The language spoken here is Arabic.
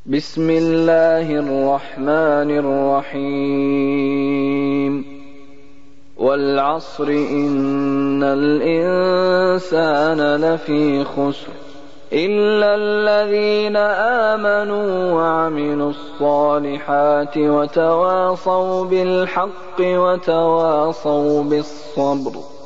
بسم الله الرحمن الرحيم والعصر إن الإنسان لفي خسر إلا الذين آمنوا وعملوا الصالحات وتواصوا بالحق وتواصوا بالصبر